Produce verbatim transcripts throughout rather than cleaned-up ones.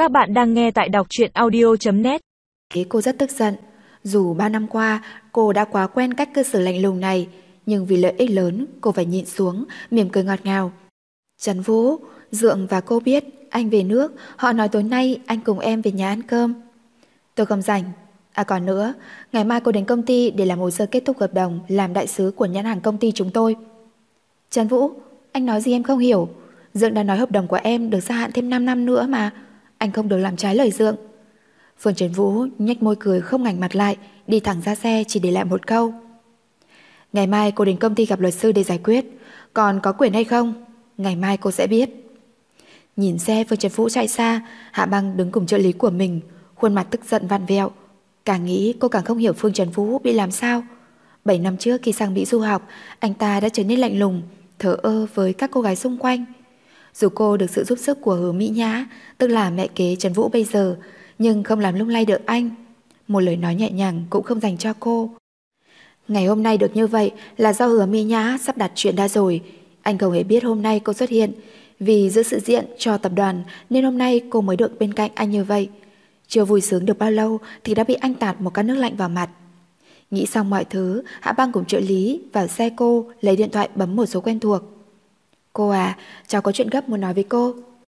Các bạn đang nghe tại đọc truyện audio chấm net. Cô rất tức giận. Dù ba năm qua cô đã quá quen cách cư xử lạnh lùng này, nhưng vì lợi ích lớn cô phải nhịn xuống, mỉm cười ngọt ngào. Trần Vũ, Dượng và cô biết anh về nước. Họ nói tối nay anh cùng em về nhà ăn cơm. Tôi không rảnh. À còn nữa, ngày mai cô đến công ty để làm hồ sơ kết thúc hợp đồng làm đại sứ của nhãn hàng công ty chúng tôi. Trần Vũ, anh nói gì em không hiểu. Dượng đã nói hợp đồng của em được gia hạn thêm năm năm nữa mà. Anh không được làm trái lời Dượng. Phương Trần Vũ nhếch môi cười không ngảnh mặt lại, đi thẳng ra xe chỉ để lại một câu: ngày mai cô đến công ty gặp luật sư để giải quyết. Còn có quyền hay không, ngày mai cô sẽ biết. Nhìn xe Phương Trần Vũ chạy xa, Hạ Băng đứng cùng trợ lý của mình, khuôn mặt tức giận vặn vẹo. Càng nghĩ cô càng không hiểu Phương Trần Vũ bị làm sao. Bảy năm trước khi sang Mỹ du học, anh ta đã trở nên lạnh lùng, thờ ơ với các cô gái xung quanh. Dù cô được sự giúp sức của Hứa Mỹ Nhã, tức là mẹ kế Trần Vũ bây giờ, nhưng không làm lung lay được anh. Một lời nói nhẹ nhàng cũng không dành cho cô. Ngày hôm nay được như vậy là do Hứa Mỹ Nhã sắp đặt chuyện đã rồi. Anh không hề biết hôm nay cô xuất hiện, vì giữ sự diện cho tập đoàn nên hôm nay cô mới được bên cạnh anh như vậy. Chưa vui sướng được bao lâu thì đã bị anh tạt một cái nước lạnh vào mặt. Nghĩ xong mọi thứ, Hạ Băng cùng trợ lý vào xe cô, lấy điện thoại bấm một số quen thuộc. Cô à, cháu có chuyện gấp muốn nói với cô.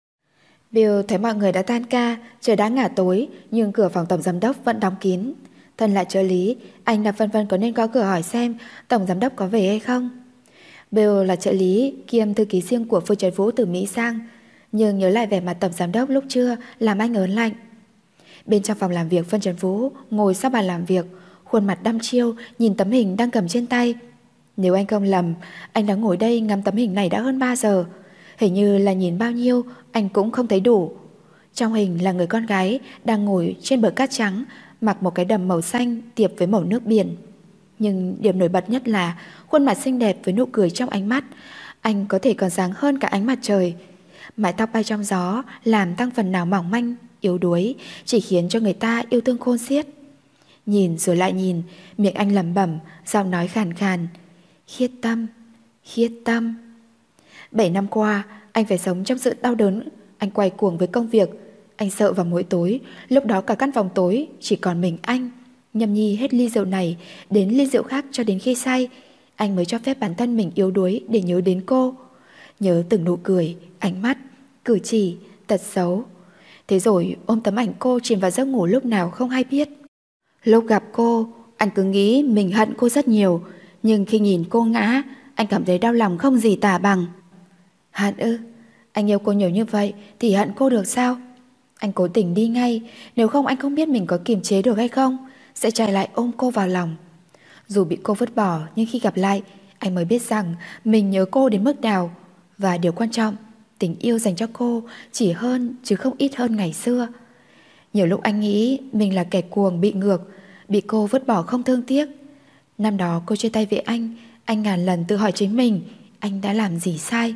Bill thấy mọi người đã tan ca, trời đã ngả tối, nhưng cửa phòng tổng giám đốc vẫn đóng kín. Thân là trợ lý, anh đã phân vân có nên gõ cửa hỏi xem tổng giám đốc có về hay không. Bill là trợ lý kiêm thư ký riêng của Phương Trần Vũ từ Mỹ sang, nhưng nhớ lại vẻ mặt tổng giám đốc lúc trưa làm anh ớn lạnh. Bên trong phòng làm việc, Phương Trần Vũ ngồi sau bàn làm việc, khuôn mặt đăm chiêu nhìn tấm hình đang cầm trên tay. Nếu anh không lầm, anh đã ngồi đây ngắm tấm hình này đã hơn ba giờ. Hình như là nhìn bao nhiêu anh cũng không thấy đủ. Trong hình là người con gái đang ngồi trên bờ cát trắng, mặc một cái đầm màu xanh tiệp với màu nước biển. Nhưng điểm nổi bật nhất là khuôn mặt xinh đẹp với nụ cười trong ánh mắt. Anh có thể còn sáng hơn cả ánh mặt trời. Mái tóc bay trong gió làm tăng phần nào mỏng manh, yếu đuối, chỉ khiến cho người ta yêu thương khôn xiết. Nhìn rồi lại nhìn, miệng anh lẩm bẩm, giọng nói khàn khàn: Khiết Tâm, Khiết Tâm. Bảy năm qua, anh phải sống trong sự đau đớn. Anh quay cuồng với công việc. Anh sợ vào mỗi tối, lúc đó cả căn phòng tối chỉ còn mình anh. Nhâm nhi hết ly rượu này đến ly rượu khác cho đến khi say, anh mới cho phép bản thân mình yếu đuối để nhớ đến cô. Nhớ từng nụ cười, ánh mắt, cử chỉ, tật xấu. Thế rồi ôm tấm ảnh cô chìm vào giấc ngủ lúc nào không hay biết. Lúc gặp cô, anh cứ nghĩ mình hận cô rất nhiều, nhưng khi nhìn cô ngã, anh cảm thấy đau lòng không gì tả bằng. Hận ư? Anh yêu cô nhiều như vậy thì hận cô được sao? Anh cố tình đi ngay, nếu không anh không biết mình có kiềm chế được hay không, sẽ chạy lại ôm cô vào lòng. Dù bị cô vứt bỏ, nhưng khi gặp lại, anh mới biết rằng mình nhớ cô đến mức nào. Và điều quan trọng, tình yêu dành cho cô chỉ hơn chứ không ít hơn ngày xưa. Nhiều lúc anh nghĩ mình là kẻ cuồng bị ngược, bị cô vứt bỏ không thương tiếc. Năm đó cô chia tay với anh, anh ngàn lần tự hỏi chính mình, anh đã làm gì sai.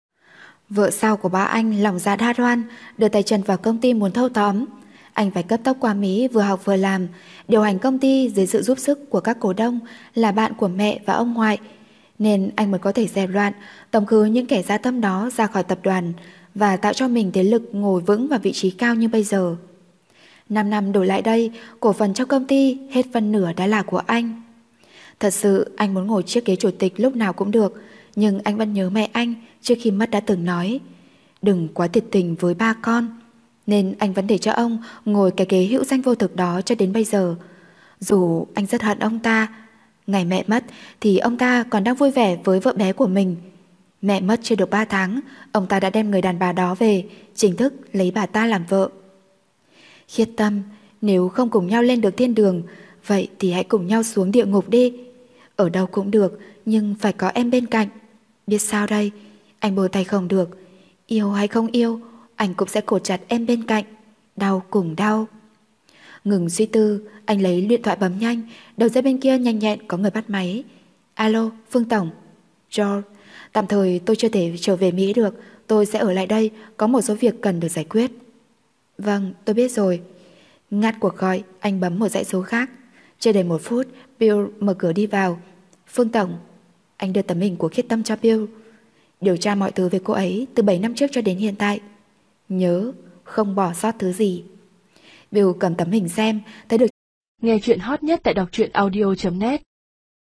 Vợ sau của ba anh lòng dạ đa đoan, đưa tay chân vào công ty muốn thâu tóm. Anh phải cấp tốc qua Mỹ vừa học vừa làm, điều hành công ty dưới sự giúp sức của các cổ đông là bạn của mẹ và ông ngoại, nên anh mới có thể dẹp loạn, tống khứ những kẻ dã tâm đó ra khỏi tập đoàn và tạo cho mình thế lực ngồi vững vào vị trí cao như bây giờ. Năm năm đổi lại đây, cổ phần trong công ty hết phân nửa đã là của anh. Thật sự anh muốn ngồi chiếc ghế chủ tịch lúc nào cũng được, nhưng anh vẫn nhớ mẹ anh trước khi mất đã từng nói đừng quá thiệt tình với ba con, nên anh vẫn để cho ông ngồi cái ghế hữu danh vô thực đó cho đến bây giờ. Dù anh rất hận ông ta, ngày mẹ mất thì ông ta còn đang vui vẻ với vợ bé của mình. Mẹ mất chưa được ba tháng, ông ta đã đem người đàn bà đó về, chính thức lấy bà ta làm vợ. Khiết Tâm, nếu không cùng nhau lên được thiên đường, vậy thì hãy cùng nhau xuống địa ngục đi. Ở đâu cũng được, nhưng phải có em bên cạnh. Biết sao đây, anh buông tay không được. Yêu hay không yêu, anh cũng sẽ cột chặt em bên cạnh, đau cùng đau. Ngừng suy tư, anh lấy điện thoại bấm nhanh. Đầu dây bên kia nhanh nhẹn có người bắt máy. Alo, Phương Tổng. George, tạm thời tôi chưa thể trở về Mỹ được, tôi sẽ ở lại đây, có một số việc cần được giải quyết. Vâng, tôi biết rồi. Ngắt cuộc gọi, anh bấm một dãy số khác. Chưa đầy một phút, Bill mở cửa đi vào. Phương Tổng. Anh đưa tấm hình của Khiết Tâm cho Bill. Điều tra mọi thứ về cô ấy từ bảy năm trước cho đến hiện tại. Nhớ, không bỏ sót thứ gì. Bill cầm tấm hình xem, thấy được. Nghe chuyện hot nhất tại đọc truyện audio chấm net.